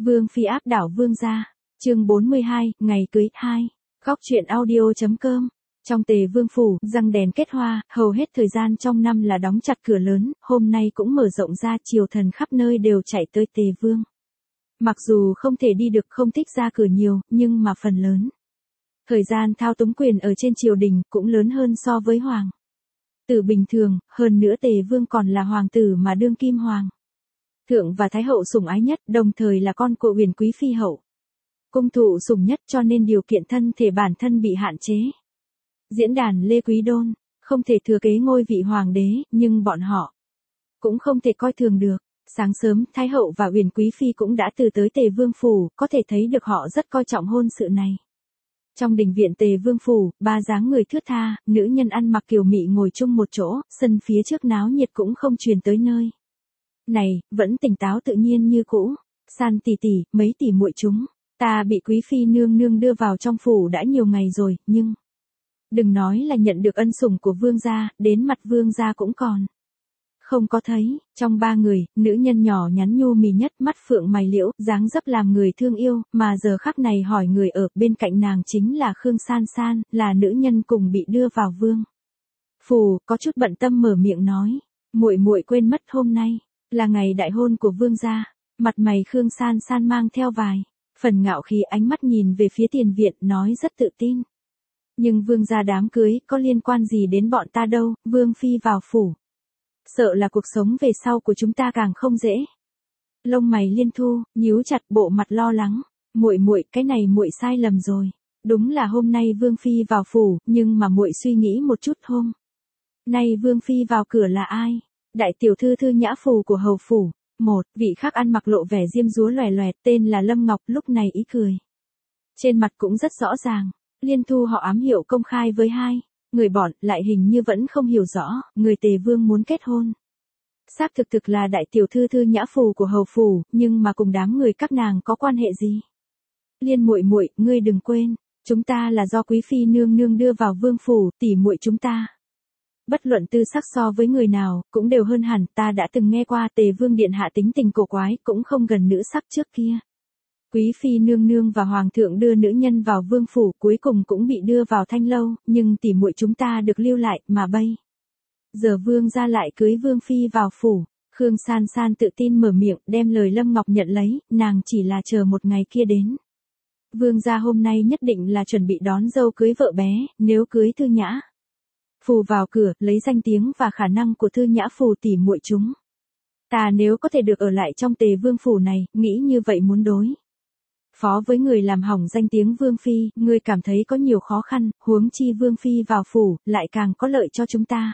Vương phi áp đảo vương gia. Chương 42, ngày cưới 2. Góc truyện audio.com. Trong Tề Vương phủ, răng đèn kết hoa, hầu hết thời gian trong năm là đóng chặt cửa lớn, hôm nay cũng mở rộng ra, triều thần khắp nơi đều chạy tới Tề Vương. Mặc dù không thể đi được, không thích ra cửa nhiều, nhưng mà phần lớn thời gian thao túng quyền ở trên triều đình cũng lớn hơn so với hoàng tử bình thường, hơn nữa Tề Vương còn là hoàng tử mà đương kim hoàng thượng và thái hậu sủng ái nhất, đồng thời là con của Huyền quý phi hậu cung thụ sủng nhất, cho nên điều kiện thân thể bản thân bị hạn chế. Diễn đàn Lê Quý Đôn không thể thừa kế ngôi vị hoàng đế, nhưng bọn họ cũng không thể coi thường được. Sáng sớm, thái hậu và Huyền quý phi cũng đã từ tới Tề Vương phủ, có thể thấy được họ rất coi trọng hôn sự này. Trong đình viện Tề Vương phủ, ba dáng người thướt tha, nữ nhân ăn mặc kiều mị ngồi chung một chỗ, sân phía trước náo nhiệt cũng không truyền tới nơi này, vẫn tỉnh táo tự nhiên như cũ. San tỷ tỷ, mấy tỷ muội chúng ta bị quý phi nương nương đưa vào trong phủ đã nhiều ngày rồi, nhưng đừng nói là nhận được ân sủng của vương gia, đến mặt vương gia cũng còn không có thấy. Trong ba người, nữ nhân nhỏ nhắn nhu mì nhất, mắt phượng mày liễu, dáng dấp làm người thương yêu, mà giờ khắc này hỏi người ở bên cạnh nàng chính là Khương San San, là nữ nhân cùng bị đưa vào vương phủ, có chút bận tâm mở miệng nói, muội muội quên mất hôm nay là ngày đại hôn của vương gia. Mặt mày Khương San San mang theo vài phần ngạo khí, ánh mắt nhìn về phía tiền viện, nói rất tự tin. Nhưng vương gia đám cưới, có liên quan gì đến bọn ta đâu, vương phi vào phủ. Sợ là cuộc sống về sau của chúng ta càng không dễ. Lông mày Liên Thu, nhíu chặt, bộ mặt lo lắng. Muội muội, cái này muội sai lầm rồi. Đúng là hôm nay vương phi vào phủ, nhưng mà muội suy nghĩ một chút, hôm nay vương phi vào cửa là ai? Đại tiểu thư Thư Nhã Phù của hầu phủ. Một vị khác ăn mặc lộ vẻ diêm dúa loè loẹt, tên là Lâm Ngọc, lúc này ý cười trên mặt cũng rất rõ ràng. Liên Thu họ ám hiệu công khai với hai người bọn, lại hình như vẫn không hiểu rõ, người Tề Vương muốn kết hôn. Xác thực là đại tiểu thư Thư Nhã Phù của hầu phủ, nhưng mà cùng đám người các nàng có quan hệ gì? Liên muội muội, ngươi đừng quên, chúng ta là do quý phi nương nương đưa vào vương phủ, tỷ muội chúng ta. Bất luận tư sắc so với người nào, cũng đều hơn hẳn, ta đã từng nghe qua Tề Vương điện hạ tính tình cổ quái, cũng không gần nữ sắc trước kia. Quý phi nương nương và hoàng thượng đưa nữ nhân vào vương phủ, cuối cùng cũng bị đưa vào thanh lâu, nhưng tỷ muội chúng ta được lưu lại, mà bây giờ vương gia lại cưới vương phi vào phủ. Khương San San tự tin mở miệng, đem lời Lâm Ngọc nhận lấy, nàng chỉ là chờ một ngày kia đến. Vương gia hôm nay nhất định là chuẩn bị đón dâu cưới vợ bé, nếu cưới Thư Nhã Phù vào cửa, lấy danh tiếng và khả năng của Thư Nhã Phù tỷ muội chúng ta nếu có thể được ở lại trong Tề Vương phủ này, nghĩ như vậy muốn đối phó với người làm hỏng danh tiếng vương phi, ngươi cảm thấy có nhiều khó khăn, huống chi vương phi vào phủ, lại càng có lợi cho chúng ta.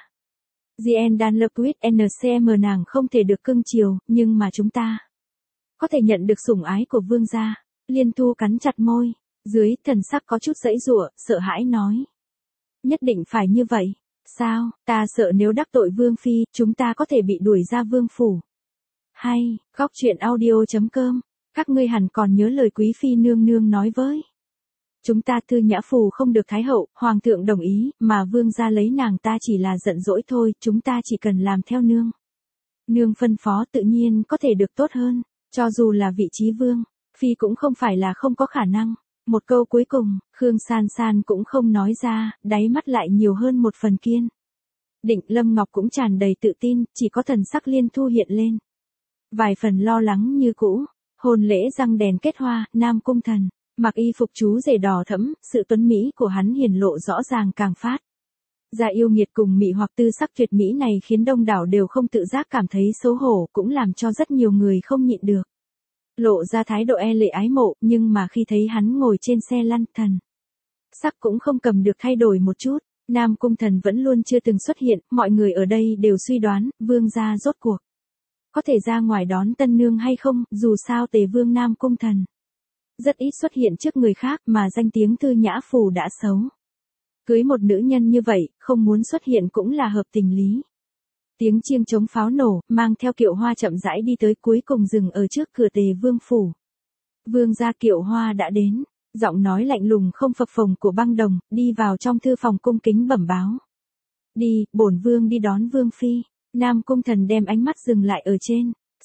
GN Danloquist NCM, nàng không thể được cưng chiều, nhưng mà chúng ta có thể nhận được sủng ái của vương gia. Liên Thu cắn chặt môi, dưới thần sắc có chút giãy giụa, sợ hãi nói. Nhất định phải như vậy. Sao, ta sợ nếu đắc tội vương phi, chúng ta có thể bị đuổi ra vương phủ. Hay, góc truyện audio.com. Các ngươi hẳn còn nhớ lời quý phi nương nương nói với chúng ta, Thư Nhã Phù không được thái hậu, hoàng thượng đồng ý, mà vương gia lấy nàng ta chỉ là giận dỗi thôi, chúng ta chỉ cần làm theo nương phân phó, tự nhiên có thể được tốt hơn, cho dù là vị trí vương phi cũng không phải là không có khả năng. Một câu cuối cùng, Khương San San cũng không nói ra, đáy mắt lại nhiều hơn một phần kiên định. Lâm Ngọc cũng tràn đầy tự tin, chỉ có thần sắc Liên Thu hiện lên vài phần lo lắng như cũ. Hôn lễ răng đèn kết hoa, Nam Cung Thần mặc y phục chú rể đỏ thẫm, sự tuấn mỹ của hắn hiển lộ rõ ràng, càng phát ra yêu nghiệt cùng mị hoặc tư sắc tuyệt mỹ này khiến đông đảo đều không tự giác cảm thấy xấu hổ, cũng làm cho rất nhiều người không nhịn được lộ ra thái độ e lệ ái mộ, nhưng mà khi thấy hắn ngồi trên xe lăn, thần sắc cũng không cầm được thay đổi một chút. Nam Cung Thần vẫn luôn chưa từng xuất hiện, mọi người ở đây đều suy đoán, vương gia rốt cuộc có thể ra ngoài đón tân nương hay không, dù sao Tề Vương Nam Cung Thần rất ít xuất hiện trước người khác, mà danh tiếng Thư Nhã Phù đã xấu. Cưới một nữ nhân như vậy, không muốn xuất hiện cũng là hợp tình lý. Tiếng chiêng trống pháo nổ, mang theo kiệu hoa chậm rãi đi tới, cuối cùng dừng ở trước cửa Tề Vương phủ. Vương gia, kiệu hoa đã đến. Giọng nói lạnh lùng không phập phồng của Băng Đồng, đi vào trong thư phòng cung kính bẩm báo. Đi, bổn vương đi đón vương phi. Nam Cung Thần đem ánh mắt dừng lại ở trên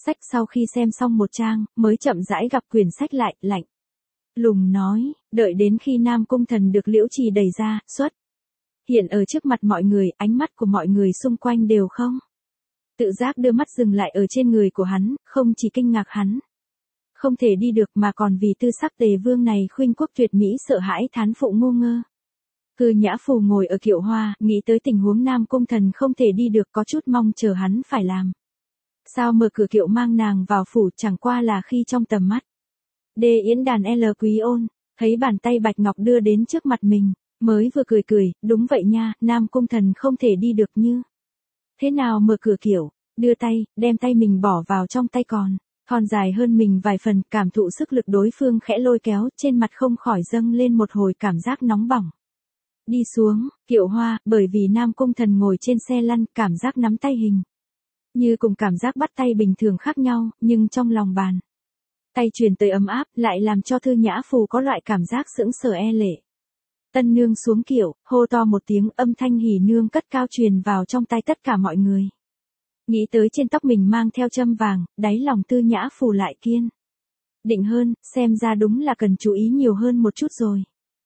Sách sau khi xem xong một trang, mới chậm rãi gặp quyển sách lại, lạnh lùng nói, đợi đến khi Nam Cung Thần được Liễu Trì đẩy ra, xuất hiện ở trước mặt mọi người, ánh mắt của mọi người xung quanh đều không tự giác đưa mắt dừng lại ở trên người của hắn, không chỉ kinh ngạc hắn không thể đi được mà còn vì tư sắc Tề Vương này khuynh quốc tuyệt mỹ sợ hãi thán phụ ngu ngơ. Cư Nhã Phù ngồi ở kiệu hoa, nghĩ tới tình huống Nam Cung Thần không thể đi được có chút mong chờ hắn phải làm. Sao mở cửa kiệu mang nàng vào phủ chẳng qua là khi trong tầm mắt. Đê Yến Đàn L Quý Ôn, thấy bàn tay bạch ngọc đưa đến trước mặt mình, mới vừa cười, đúng vậy nha, Nam Cung Thần không thể đi được như. Thế nào mở cửa kiệu, đưa tay, đem tay mình bỏ vào trong tay còn. Thon dài hơn mình vài phần, cảm thụ sức lực đối phương khẽ lôi kéo, trên mặt không khỏi dâng lên một hồi cảm giác nóng bỏng. Đi xuống, kiệu hoa, bởi vì Nam Cung Thần ngồi trên xe lăn, cảm giác nắm tay hình. Như cùng cảm giác bắt tay bình thường khác nhau, nhưng trong lòng bàn. Tay truyền tới ấm áp, lại làm cho Thư Nhã Phù có loại cảm giác sững sờ e lệ. Tân nương xuống kiệu, hô to một tiếng, âm thanh hỉ nương cất cao truyền vào trong tai tất cả mọi người. Nghĩ tới trên tóc mình mang theo châm vàng, đáy lòng Tư Nhã Phù lại kiên định hơn, xem ra đúng là cần chú ý nhiều hơn một chút rồi.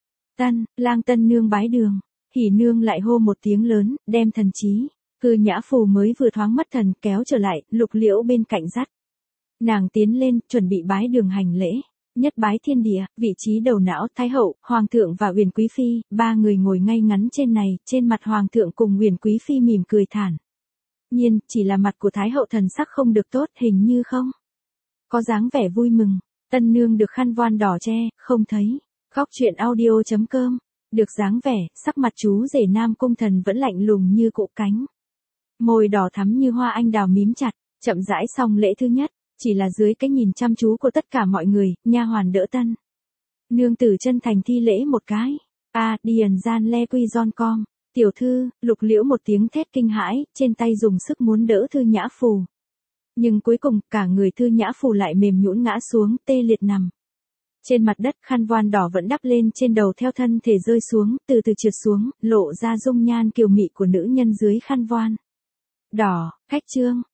Lang tân nương bái đường, hỉ nương lại hô một tiếng lớn, đem thần trí. Cư Nhã Phù mới vừa thoáng mất thần, kéo trở lại, Lục Liễu bên cạnh dắt nàng tiến lên, chuẩn bị bái đường hành lễ. Nhất bái thiên địa, vị trí đầu não, Thái hậu, Hoàng thượng và Uyển Quý phi, ba người ngồi ngay ngắn trên này, trên mặt Hoàng thượng cùng Uyển Quý phi mỉm cười thản nhiên, chỉ là mặt của Thái hậu thần sắc không được tốt, hình như không có dáng vẻ vui mừng. Tân nương được khăn voan đỏ che, không thấy. Góc truyện audio.com, được dáng vẻ, sắc mặt chú rể Nam Cung Thần vẫn lạnh lùng như cỗ cánh. Môi đỏ thắm như hoa anh đào mím chặt, chậm rãi xong lễ thứ nhất, chỉ là dưới cái nhìn chăm chú của tất cả mọi người, nha hoàn đỡ tân nương tử chân thành thi lễ một cái. Điền gian le quy giòn com. Tiểu thư, Lục Liễu một tiếng thét kinh hãi, trên tay dùng sức muốn đỡ Thư Nhã Phù. Nhưng cuối cùng, cả người Thư Nhã Phù lại mềm nhũn ngã xuống, tê liệt nằm trên mặt đất, khăn voan đỏ vẫn đắp lên trên đầu theo thân thể rơi xuống, từ từ trượt xuống, lộ ra dung nhan kiều mị của nữ nhân dưới khăn voan đỏ. Khách trương,